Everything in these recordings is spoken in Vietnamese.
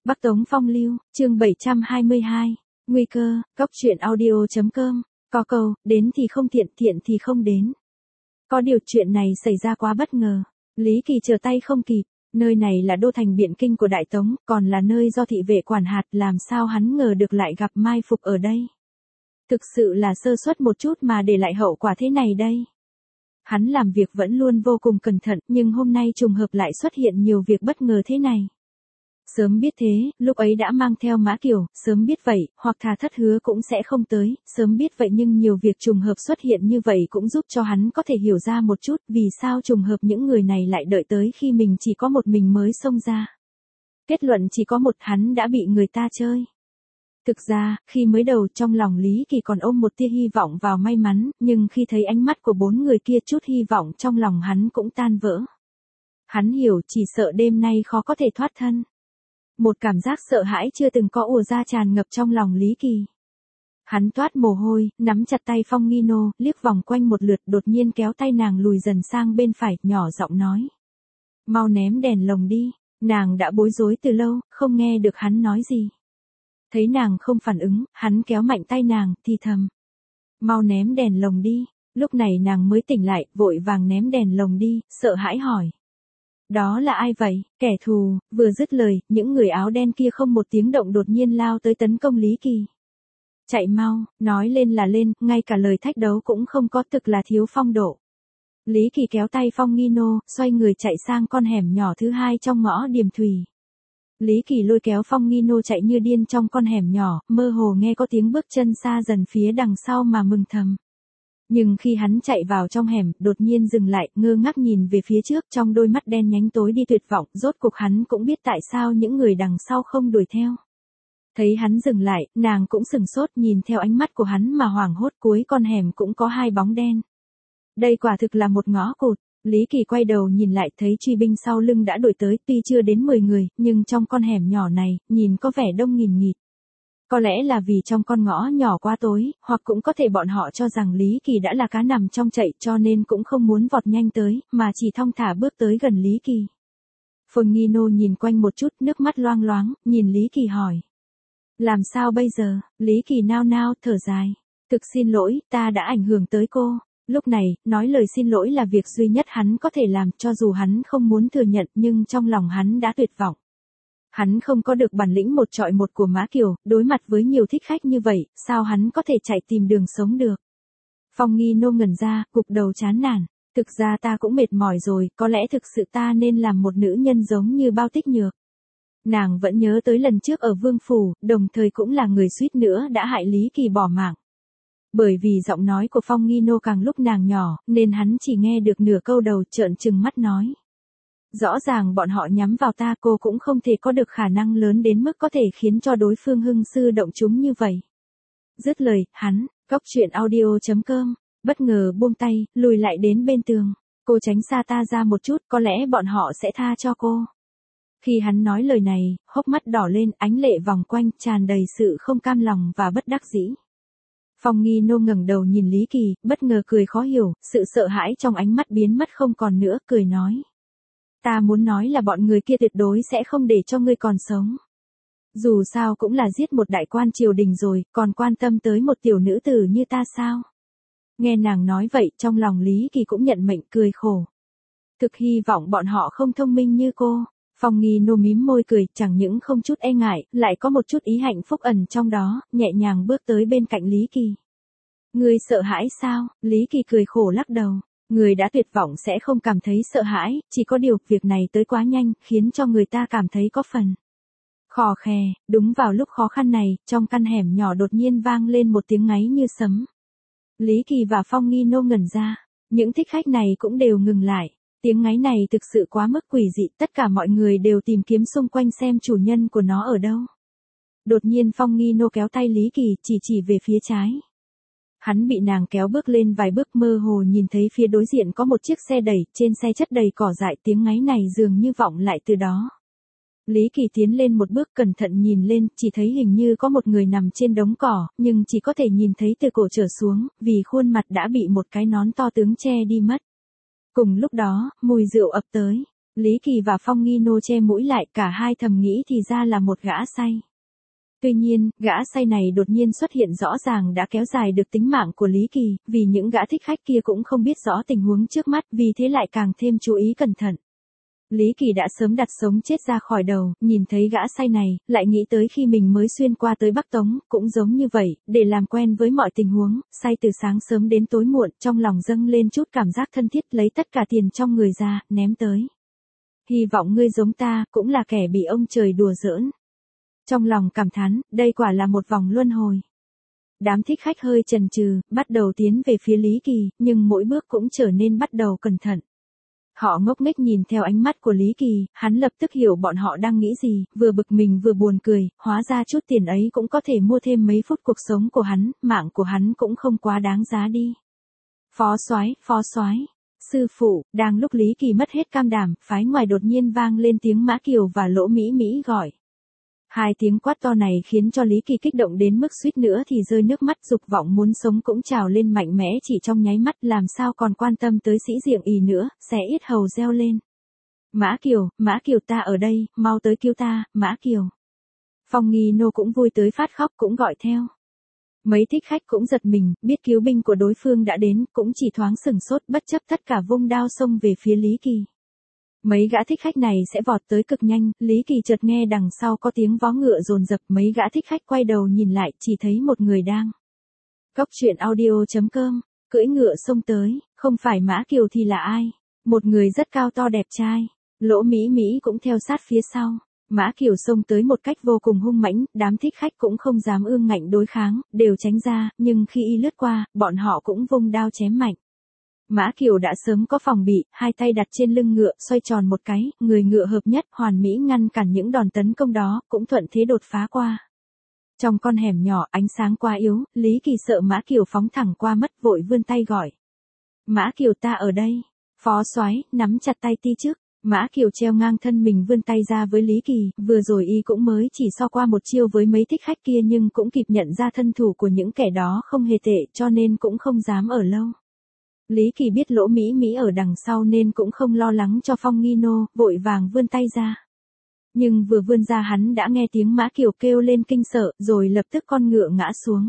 Bắc Tống Phong Lưu, chương 722, Nguy cơ, Cóc truyện audio.com, có câu, đến thì không thiện, thiện thì không đến. Có điều chuyện này xảy ra quá bất ngờ, Lý Kỳ trở tay không kịp, nơi này là đô thành biện kinh của Đại Tống, còn là nơi do thị vệ quản hạt, làm sao hắn ngờ được lại gặp mai phục ở đây. Thực sự là sơ suất một chút mà để lại hậu quả thế này đây. Hắn làm việc vẫn luôn vô cùng cẩn thận, nhưng hôm nay trùng hợp lại xuất hiện nhiều việc bất ngờ thế này. Sớm biết thế, lúc ấy đã mang theo Mã Kiều, sớm biết vậy, hoặc thà thất hứa cũng sẽ không tới, sớm biết vậy nhưng nhiều việc trùng hợp xuất hiện như vậy cũng giúp cho hắn có thể hiểu ra một chút vì sao trùng hợp những người này lại đợi tới khi mình chỉ có một mình mới xông ra. Kết luận chỉ có một, hắn đã bị người ta chơi. Thực ra, khi mới đầu trong lòng Lý Kỳ còn ôm một tia hy vọng vào may mắn, nhưng khi thấy ánh mắt của bốn người kia chút hy vọng trong lòng hắn cũng tan vỡ. Hắn hiểu chỉ sợ đêm nay khó có thể thoát thân. Một cảm giác sợ hãi chưa từng có ùa ra tràn ngập trong lòng Lý Kỳ. Hắn toát mồ hôi, nắm chặt tay Phong Nghi Nô, liếc vòng quanh một lượt đột nhiên kéo tay nàng lùi dần sang bên phải, nhỏ giọng nói. Mau ném đèn lồng đi, nàng đã bối rối từ lâu, không nghe được hắn nói gì. Thấy nàng không phản ứng, hắn kéo mạnh tay nàng, thì thầm. Mau ném đèn lồng đi, lúc này nàng mới tỉnh lại, vội vàng ném đèn lồng đi, sợ hãi hỏi. Đó là ai vậy, kẻ thù, vừa dứt lời, những người áo đen kia không một tiếng động đột nhiên lao tới tấn công Lý Kỳ. Chạy mau, nói lên là lên, ngay cả lời thách đấu cũng không có, thực là thiếu phong độ. Lý Kỳ kéo tay Phong Nghi Nô, xoay người chạy sang con hẻm nhỏ thứ hai trong ngõ Điềm Thùy. Lý Kỳ lôi kéo Phong Nghi Nô chạy như điên trong con hẻm nhỏ, mơ hồ nghe có tiếng bước chân xa dần phía đằng sau mà mừng thầm. Nhưng khi hắn chạy vào trong hẻm, đột nhiên dừng lại, ngơ ngác nhìn về phía trước, trong đôi mắt đen nhánh tối đi tuyệt vọng, rốt cuộc hắn cũng biết tại sao những người đằng sau không đuổi theo. Thấy hắn dừng lại, nàng cũng sừng sốt nhìn theo ánh mắt của hắn mà hoảng hốt, cuối con hẻm cũng có hai bóng đen. Đây quả thực là một ngõ cụt. Lý Kỳ quay đầu nhìn lại thấy truy binh sau lưng đã đuổi tới, tuy chưa đến 10 người, nhưng trong con hẻm nhỏ này, nhìn có vẻ đông nghìn nghịt. Có lẽ là vì trong con ngõ nhỏ quá tối, hoặc cũng có thể bọn họ cho rằng Lý Kỳ đã là cá nằm trong chậu cho nên cũng không muốn vọt nhanh tới, mà chỉ thong thả bước tới gần Lý Kỳ. Phong Nghi Nô nhìn quanh một chút, nước mắt loang loáng, nhìn Lý Kỳ hỏi. Làm sao bây giờ? Lý Kỳ nao nao, thở dài. Thực xin lỗi, ta đã ảnh hưởng tới cô. Lúc này, nói lời xin lỗi là việc duy nhất hắn có thể làm, cho dù hắn không muốn thừa nhận nhưng trong lòng hắn đã tuyệt vọng. Hắn không có được bản lĩnh một trọi một của Mã Kiều, đối mặt với nhiều thích khách như vậy, sao hắn có thể chạy tìm đường sống được. Phong Nghi Nô ngẩn ra, gục đầu chán nản. Thực ra ta cũng mệt mỏi rồi, có lẽ thực sự ta nên làm một nữ nhân giống như Bao Tích Nhược. Nàng vẫn nhớ tới lần trước ở Vương Phủ, đồng thời cũng là người suýt nữa đã hại Lý Kỳ bỏ mạng. Bởi vì giọng nói của Phong Nghi Nô càng lúc nàng nhỏ, nên hắn chỉ nghe được nửa câu đầu, trợn trừng mắt nói. Rõ ràng bọn họ nhắm vào ta, cô cũng không thể có được khả năng lớn đến mức có thể khiến cho đối phương hưng sư động chúng như vậy. Dứt lời, hắn, Cóc truyện audio.com, bất ngờ buông tay, lùi lại đến bên tường. Cô tránh xa ta ra một chút, có lẽ bọn họ sẽ tha cho cô. Khi hắn nói lời này, hốc mắt đỏ lên, ánh lệ vòng quanh, tràn đầy sự không cam lòng và bất đắc dĩ. Phong Nghi Nô ngẩng đầu nhìn Lý Kỳ, bất ngờ cười khó hiểu, sự sợ hãi trong ánh mắt biến mất không còn nữa, cười nói. Ta muốn nói là bọn người kia tuyệt đối sẽ không để cho ngươi còn sống. Dù sao cũng là giết một đại quan triều đình rồi, còn quan tâm tới một tiểu nữ tử như ta sao? Nghe nàng nói vậy, trong lòng Lý Kỳ cũng nhận mệnh, cười khổ. Thực hy vọng bọn họ không thông minh như cô. Phong Nghi Nô mím môi cười, chẳng những không chút e ngại, lại có một chút ý hạnh phúc ẩn trong đó, nhẹ nhàng bước tới bên cạnh Lý Kỳ. Ngươi sợ hãi sao? Lý Kỳ cười khổ lắc đầu. Người đã tuyệt vọng sẽ không cảm thấy sợ hãi, chỉ có điều, việc này tới quá nhanh, khiến cho người ta cảm thấy có phần. Khò khè, đúng vào lúc khó khăn này, trong căn hẻm nhỏ đột nhiên vang lên một tiếng ngáy như sấm. Lý Kỳ và Phong Nghi Nô ngẩn ra, những thích khách này cũng đều ngừng lại. Tiếng ngáy này thực sự quá mức quỷ dị, tất cả mọi người đều tìm kiếm xung quanh xem chủ nhân của nó ở đâu. Đột nhiên Phong Nghi Nô kéo tay Lý Kỳ, chỉ về phía trái. Hắn bị nàng kéo bước lên vài bước, mơ hồ nhìn thấy phía đối diện có một chiếc xe đẩy, trên xe chất đầy cỏ dại, tiếng ngáy này dường như vọng lại từ đó. Lý Kỳ tiến lên một bước, cẩn thận nhìn lên, chỉ thấy hình như có một người nằm trên đống cỏ, nhưng chỉ có thể nhìn thấy từ cổ trở xuống, vì khuôn mặt đã bị một cái nón to tướng che đi mất. Cùng lúc đó, mùi rượu ập tới. Lý Kỳ và Phong Nghi Nô che mũi lại, cả hai thầm nghĩ thì ra là một gã say. Tuy nhiên, gã say này đột nhiên xuất hiện rõ ràng đã kéo dài được tính mạng của Lý Kỳ, vì những gã thích khách kia cũng không biết rõ tình huống trước mắt, vì thế lại càng thêm chú ý cẩn thận. Lý Kỳ đã sớm đặt sống chết ra khỏi đầu, nhìn thấy gã say này, lại nghĩ tới khi mình mới xuyên qua tới Bắc Tống, cũng giống như vậy, để làm quen với mọi tình huống, say từ sáng sớm đến tối muộn, trong lòng dâng lên chút cảm giác thân thiết, lấy tất cả tiền trong người ra, ném tới. Hy vọng ngươi giống ta, cũng là kẻ bị ông trời đùa giỡn. Trong lòng cảm thán, đây quả là một vòng luân hồi. Đám thích khách hơi chần chừ, bắt đầu tiến về phía Lý Kỳ, nhưng mỗi bước cũng trở nên bắt đầu cẩn thận. Họ ngốc nghếch nhìn theo ánh mắt của Lý Kỳ, hắn lập tức hiểu bọn họ đang nghĩ gì, vừa bực mình vừa buồn cười, hóa ra chút tiền ấy cũng có thể mua thêm mấy phút cuộc sống của hắn, mạng của hắn cũng không quá đáng giá đi. Phó soái, sư phụ, đang lúc Lý Kỳ mất hết cam đảm, phái ngoài đột nhiên vang lên tiếng Mã Kiều và Lỗ Mỹ Mỹ gọi. Hai tiếng quát to này khiến cho Lý Kỳ kích động đến mức suýt nữa thì rơi nước mắt, dục vọng muốn sống cũng trào lên mạnh mẽ chỉ trong nháy mắt, làm sao còn quan tâm tới sĩ diện ì nữa, xé yết hầu reo lên. Mã Kiều ta ở đây, mau tới cứu ta, Mã Kiều. Phong Nghi Nô cũng vui tới phát khóc cũng gọi theo. Mấy thích khách cũng giật mình, biết cứu binh của đối phương đã đến, cũng chỉ thoáng sừng sốt, bất chấp tất cả vung đao xông về phía Lý Kỳ. Mấy gã thích khách này sẽ vọt tới cực nhanh, Lý Kỳ chợt nghe đằng sau có tiếng vó ngựa dồn dập, mấy gã thích khách quay đầu nhìn lại, chỉ thấy một người đang. Góc truyện audio.com, cưỡi ngựa xông tới, không phải Mã Kiều thì là ai? Một người rất cao to đẹp trai, Lỗ Mỹ Mỹ cũng theo sát phía sau. Mã Kiều xông tới một cách vô cùng hung mãnh, đám thích khách cũng không dám ương ngạnh đối kháng, đều tránh ra, nhưng khi y lướt qua, bọn họ cũng vung đao chém mạnh. Mã Kiều đã sớm có phòng bị, hai tay đặt trên lưng ngựa, xoay tròn một cái, người ngựa hợp nhất, hoàn mỹ ngăn cản những đòn tấn công đó, cũng thuận thế đột phá qua. Trong con hẻm nhỏ, ánh sáng quá yếu, Lý Kỳ sợ Mã Kiều phóng thẳng qua mất, vội vươn tay gọi. Mã Kiều ta ở đây. Phó soái, nắm chặt tay ti trước. Mã Kiều treo ngang thân mình vươn tay ra với Lý Kỳ, vừa rồi y cũng mới chỉ so qua một chiêu với mấy thích khách kia nhưng cũng kịp nhận ra thân thủ của những kẻ đó không hề tệ cho nên cũng không dám ở lâu. Lý Kỳ biết Lỗ Mỹ Mỹ ở đằng sau nên cũng không lo lắng cho Phong Nghi Nô, vội vàng vươn tay ra. Nhưng vừa vươn ra hắn đã nghe tiếng Mã Kiều kêu lên kinh sợ, rồi lập tức con ngựa ngã xuống.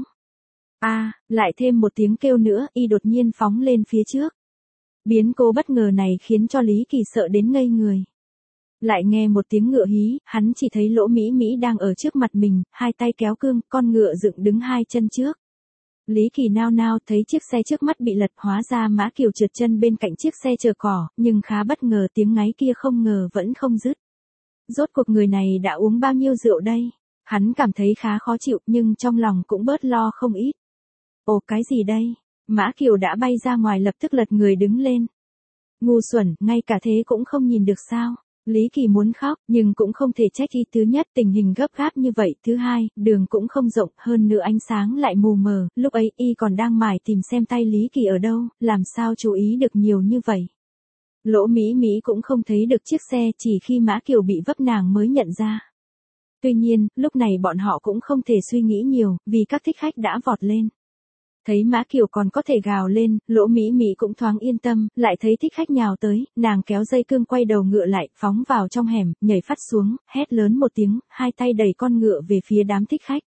Lại thêm một tiếng kêu nữa, y đột nhiên phóng lên phía trước. Biến cố bất ngờ này khiến cho Lý Kỳ sợ đến ngây người. Lại nghe một tiếng ngựa hí, hắn chỉ thấy Lỗ Mỹ Mỹ đang ở trước mặt mình, hai tay kéo cương, con ngựa dựng đứng hai chân trước. Lý Kỳ nao nao thấy chiếc xe trước mắt bị lật, hóa ra Mã Kiều trượt chân bên cạnh chiếc xe chở cỏ, nhưng khá bất ngờ tiếng ngáy kia không ngờ vẫn không dứt. Rốt cuộc người này đã uống bao nhiêu rượu đây? Hắn cảm thấy khá khó chịu nhưng trong lòng cũng bớt lo không ít. Ồ cái gì đây? Mã Kiều đã bay ra ngoài lập tức lật người đứng lên. Ngu xuẩn, ngay cả thế cũng không nhìn được sao? Lý Kỳ muốn khóc, nhưng cũng không thể trách y. Thứ nhất, tình hình gấp gáp như vậy, thứ hai, đường cũng không rộng, hơn nữa ánh sáng lại mù mờ, lúc ấy y còn đang mải tìm xem tay Lý Kỳ ở đâu, làm sao chú ý được nhiều như vậy. Lỗ Mỹ Mỹ cũng không thấy được chiếc xe, chỉ khi Mã Kiều bị vấp nàng mới nhận ra. Tuy nhiên, lúc này bọn họ cũng không thể suy nghĩ nhiều, vì các thích khách đã vọt lên. Thấy Mã Kiều còn có thể gào lên, Lỗ Mỹ Mỹ cũng thoáng yên tâm, lại thấy thích khách nhào tới, nàng kéo dây cương quay đầu ngựa lại, phóng vào trong hẻm, nhảy phắt xuống, hét lớn một tiếng, hai tay đẩy con ngựa về phía đám thích khách.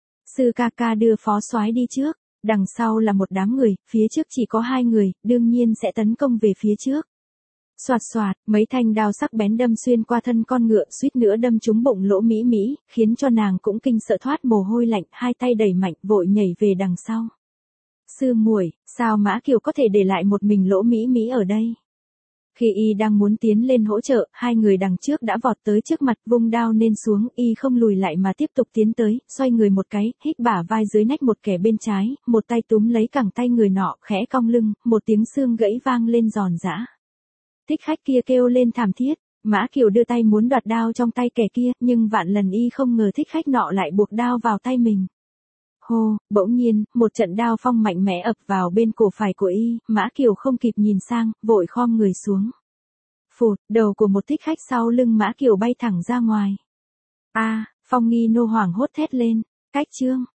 Sư ca ca đưa phó soái đi trước, đằng sau là một đám người, phía trước chỉ có hai người, đương nhiên sẽ tấn công về phía trước. Soạt soạt, mấy thanh đao sắc bén đâm xuyên qua thân con ngựa, suýt nữa đâm trúng bụng Lỗ Mỹ Mỹ, khiến cho nàng cũng kinh sợ thoát mồ hôi lạnh, hai tay đẩy mạnh, vội nhảy về đằng sau. Sư muội, sao Mã Kiều có thể để lại một mình Lỗ Mỹ Mỹ ở đây? Khi y đang muốn tiến lên hỗ trợ, hai người đằng trước đã vọt tới trước mặt, vung đao nên xuống, y không lùi lại mà tiếp tục tiến tới, xoay người một cái, hít bả vai dưới nách một kẻ bên trái, một tay túm lấy cẳng tay người nọ, khẽ cong lưng, một tiếng xương gãy vang lên giòn giã. Thích khách kia kêu lên thảm thiết, Mã Kiều đưa tay muốn đoạt đao trong tay kẻ kia, nhưng vạn lần y không ngờ thích khách nọ lại buộc đao vào tay mình. Hô, bỗng nhiên, một trận đao phong mạnh mẽ ập vào bên cổ phải của y, Mã Kiều không kịp nhìn sang, vội khom người xuống. Phụt, đầu của một thích khách sau lưng Mã Kiều bay thẳng ra ngoài. Phong Nghi Nô hoảng hốt thét lên, cách chương.